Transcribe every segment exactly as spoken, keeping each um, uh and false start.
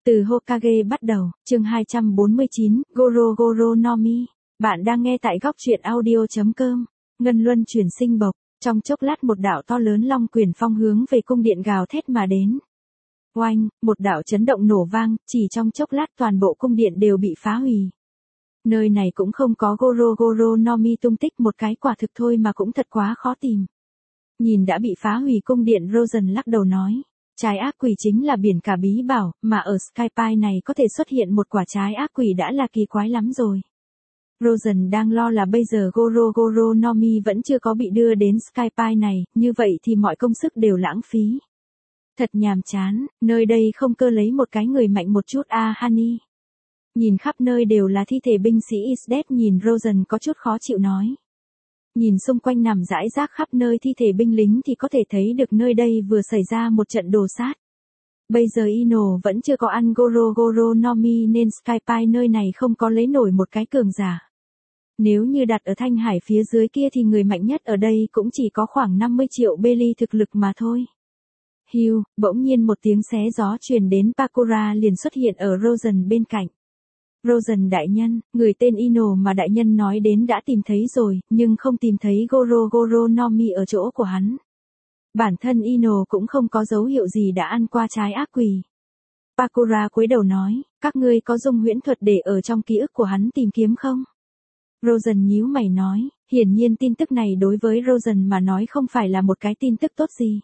Từ Hokage bắt đầu, chương hai trăm bốn mươi chín, Goro Goro no Mi. Bạn đang nghe tại góc truyện audio.com. Ngân luân chuyển sinh bộc, trong chốc lát một đạo to lớn long quyền phong hướng về cung điện gào thét mà đến. Oanh, một đạo chấn động nổ vang, chỉ trong chốc lát toàn bộ cung điện đều bị phá hủy. Nơi này cũng không có Goro Goro no Mi tung tích, một cái quả thực thôi mà cũng thật quá khó tìm. Nhìn đã bị phá hủy cung điện, Rosen lắc đầu nói. Trái ác quỷ chính là biển cả bí bảo, mà ở Skypiea này có thể xuất hiện một quả trái ác quỷ đã là kỳ quái lắm rồi. Rosen đang lo là bây giờ Goro Goro no Mi vẫn chưa có bị đưa đến Skypiea này, như vậy thì mọi công sức đều lãng phí. Thật nhàm chán, nơi đây không cơ lấy một cái người mạnh một chút a à, Honey. Nhìn khắp nơi đều là thi thể binh sĩ Isdet, nhìn Rosen có chút khó chịu nói. Nhìn xung quanh nằm rải rác khắp nơi thi thể binh lính thì có thể thấy được nơi đây vừa xảy ra một trận đồ sát. Bây giờ Ino vẫn chưa có ăn Goro Goro no Mi nên Skypiea nơi này không có lấy nổi một cái cường giả. Nếu như đặt ở Thanh Hải phía dưới kia thì người mạnh nhất ở đây cũng chỉ có khoảng năm mươi triệu belly thực lực mà thôi. Hiu, bỗng nhiên một tiếng xé gió truyền đến, Pakura liền xuất hiện ở Rosen bên cạnh. Rosen đại nhân, người tên Ino mà đại nhân nói đến đã tìm thấy rồi, nhưng không tìm thấy Goro Goro no Mi ở chỗ của hắn. Bản thân Ino cũng không có dấu hiệu gì đã ăn qua trái ác quỷ. Pakura cúi đầu nói, các ngươi có dung huyễn thuật để ở trong ký ức của hắn tìm kiếm không? Rosen nhíu mày nói, hiển nhiên tin tức này đối với Rosen mà nói không phải là một cái tin tức tốt gì.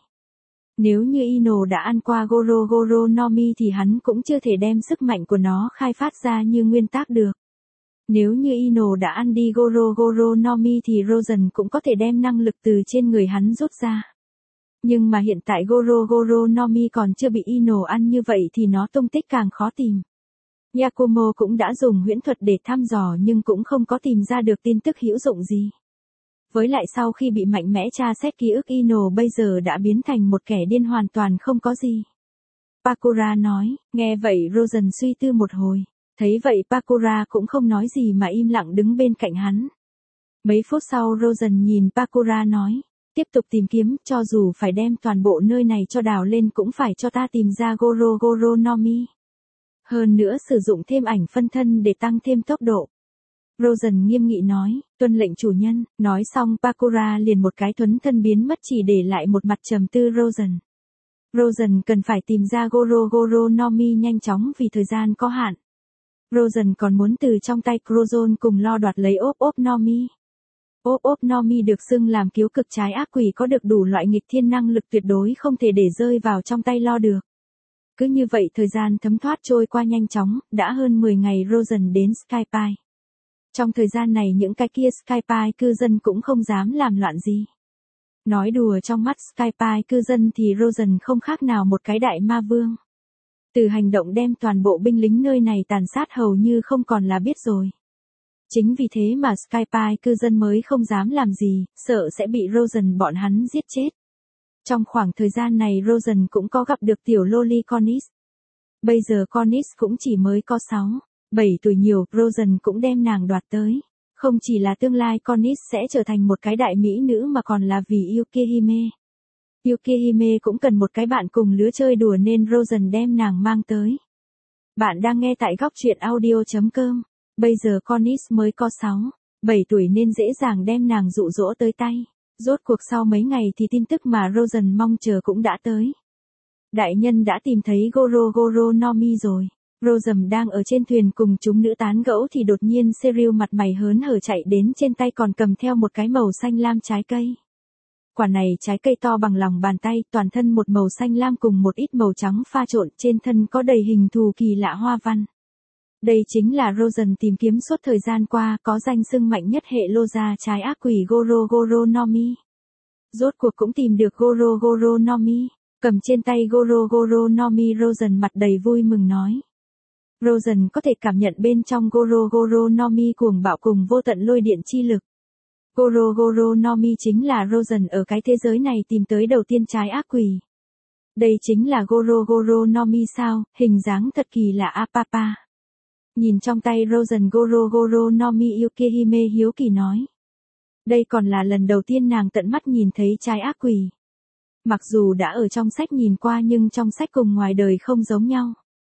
Nếu như Ino đã ăn qua Goro Goro no Mi thì hắn cũng chưa thể đem sức mạnh của nó khai phát ra như nguyên tắc được. Nếu như Ino đã ăn đi Goro Goro no Mi thì Rosen cũng có thể đem năng lực từ trên người hắn rút ra. Nhưng mà hiện tại Goro Goro no Mi còn chưa bị Ino ăn, như vậy thì nó tung tích càng khó tìm. Yakumo cũng đã dùng huyễn thuật để thăm dò nhưng cũng không có tìm ra được tin tức hữu dụng gì. Với lại sau khi bị mạnh mẽ tra xét ký ức, Ino bây giờ đã biến thành một kẻ điên hoàn toàn không có gì. Pakura nói, nghe vậy Rosen suy tư một hồi. Thấy vậy Pakura cũng không nói gì mà im lặng đứng bên cạnh hắn. Mấy phút sau Rosen nhìn Pakura nói, tiếp tục tìm kiếm, cho dù phải đem toàn bộ nơi này cho đào lên cũng phải cho ta tìm ra Goro Goro no Mi. Hơn nữa sử dụng thêm ảnh phân thân để tăng thêm tốc độ. Rosen nghiêm nghị nói, tuân lệnh chủ nhân. Nói xong Pakura liền một cái thuấn thân biến mất, chỉ để lại một mặt trầm tư Rosen. Rosen cần phải tìm ra Goro Goro no Mi nhanh chóng vì thời gian có hạn. Rosen còn muốn từ trong tay Crozon cùng lo đoạt lấy ốp ốp no Mi. Ốp ốp no Mi được xưng làm kiếu cực trái ác quỷ, có được đủ loại nghịch thiên năng lực tuyệt đối không thể để rơi vào trong tay lo được. Cứ như vậy thời gian thấm thoát trôi qua nhanh chóng, đã hơn mười ngày Rosen đến Skypiea. Trong thời gian này những cái kia Skypiea cư dân cũng không dám làm loạn gì. Nói đùa, trong mắt Skypiea cư dân thì Rosen không khác nào một cái đại ma vương. Từ hành động đem toàn bộ binh lính nơi này tàn sát hầu như không còn là biết rồi. Chính vì thế mà Skypiea cư dân mới không dám làm gì, sợ sẽ bị Rosen bọn hắn giết chết. Trong khoảng thời gian này Rosen cũng có gặp được tiểu loli Cornis. Bây giờ Cornis cũng chỉ mới có sáu, bảy tuổi nhiều, Rosen cũng đem nàng đoạt tới. Không chỉ là tương lai Cornis sẽ trở thành một cái đại mỹ nữ mà còn là vì Yukihime. Yukihime cũng cần một cái bạn cùng lứa chơi đùa nên Rosen đem nàng mang tới. Bạn đang nghe tại góc truyện audio.com. Bây giờ Cornis mới có sáu, bảy tuổi nên dễ dàng đem nàng dụ dỗ tới tay. Rốt cuộc sau mấy ngày thì tin tức mà Rosen mong chờ cũng đã tới. Đại nhân đã tìm thấy Goro Goro no Mi rồi. Rosen đang ở trên thuyền cùng chúng nữ tán gẫu thì đột nhiên Serial mặt mày hớn hở chạy đến, trên tay còn cầm theo một cái màu xanh lam trái cây. Quả này trái cây to bằng lòng bàn tay, toàn thân một màu xanh lam cùng một ít màu trắng pha trộn, trên thân có đầy hình thù kỳ lạ hoa văn. Đây chính là Rosen tìm kiếm suốt thời gian qua, có danh xưng mạnh nhất hệ lô gia trái ác quỷ Goro Goro no Mi. Rốt cuộc cũng tìm được Goro Goro no Mi. Cầm trên tay Goro Goro no Mi, Rosen mặt đầy vui mừng nói. Rosen có thể cảm nhận bên trong Goro Goro no Mi cuồng bạo cùng vô tận lôi điện chi lực. Goro Goro no Mi chính là Rosen ở cái thế giới này tìm tới đầu tiên trái ác quỷ. Đây chính là Goro Goro no Mi sao, hình dáng thật kỳ lạ Apapa. Nhìn trong tay Rosen Goro Goro no Mi, Yukihime hiếu kỳ nói. Đây còn là lần đầu tiên nàng tận mắt nhìn thấy trái ác quỷ. Mặc dù đã ở trong sách nhìn qua nhưng trong sách cùng ngoài đời không giống nhau.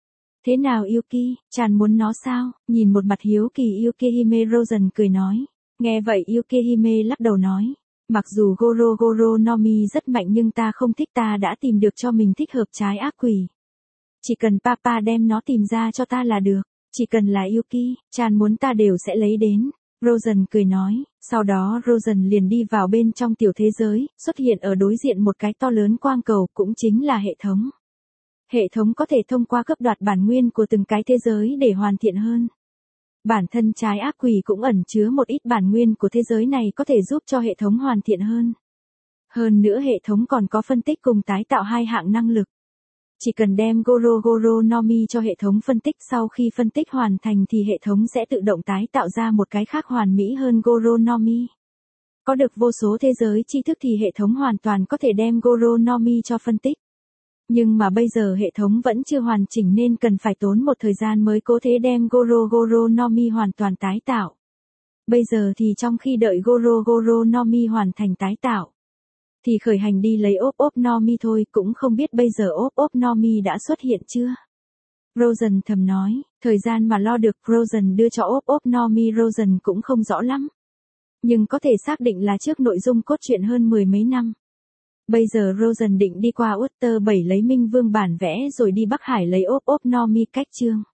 Thế nào Yuki, chàng muốn nó sao? Nhìn một mặt hiếu kỳ Yukihime Rosen cười nói. Nghe vậy Yukihime lắc đầu nói. Mặc dù Goro Goro no Mi rất mạnh nhưng ta không thích, ta đã tìm được cho mình thích hợp trái ác quỷ. Chỉ cần papa đem nó tìm ra cho ta là được. Chỉ cần là Yuki, chàng muốn ta đều sẽ lấy đến. Rosen cười nói. Sau đó Rosen liền đi vào bên trong tiểu thế giới, xuất hiện ở đối diện một cái to lớn quang cầu, cũng chính là hệ thống. Hệ thống có thể thông qua cấp đoạt bản nguyên của từng cái thế giới để hoàn thiện hơn. Bản thân trái ác quỷ cũng ẩn chứa một ít bản nguyên của thế giới này có thể giúp cho hệ thống hoàn thiện hơn. Hơn nữa hệ thống còn có phân tích cùng tái tạo hai hạng năng lực. Chỉ cần đem Goro Goro no Mi cho hệ thống phân tích, sau khi phân tích hoàn thành thì hệ thống sẽ tự động tái tạo ra một cái khác hoàn mỹ hơn Goro no Mi. Có được vô số thế giới tri thức thì hệ thống hoàn toàn có thể đem Goro no Mi cho phân tích. Nhưng mà bây giờ hệ thống vẫn chưa hoàn chỉnh nên cần phải tốn một thời gian mới có thể đem Goro Goro no Mi hoàn toàn tái tạo. Bây giờ thì trong khi đợi Goro Goro no Mi hoàn thành tái tạo, thì khởi hành đi lấy ốp ốp no Mi thôi, cũng không biết bây giờ ốp ốp no Mi đã xuất hiện chưa. Rosen thầm nói, thời gian mà lo được Rosen đưa cho ốp ốp no Mi Rosen cũng không rõ lắm. Nhưng có thể xác định là trước nội dung cốt truyện hơn mười mấy năm. Bây giờ Rosen định đi qua Utter bảy lấy Minh Vương bản vẽ rồi đi Bắc Hải lấy ốp ốp no Mi cách chương.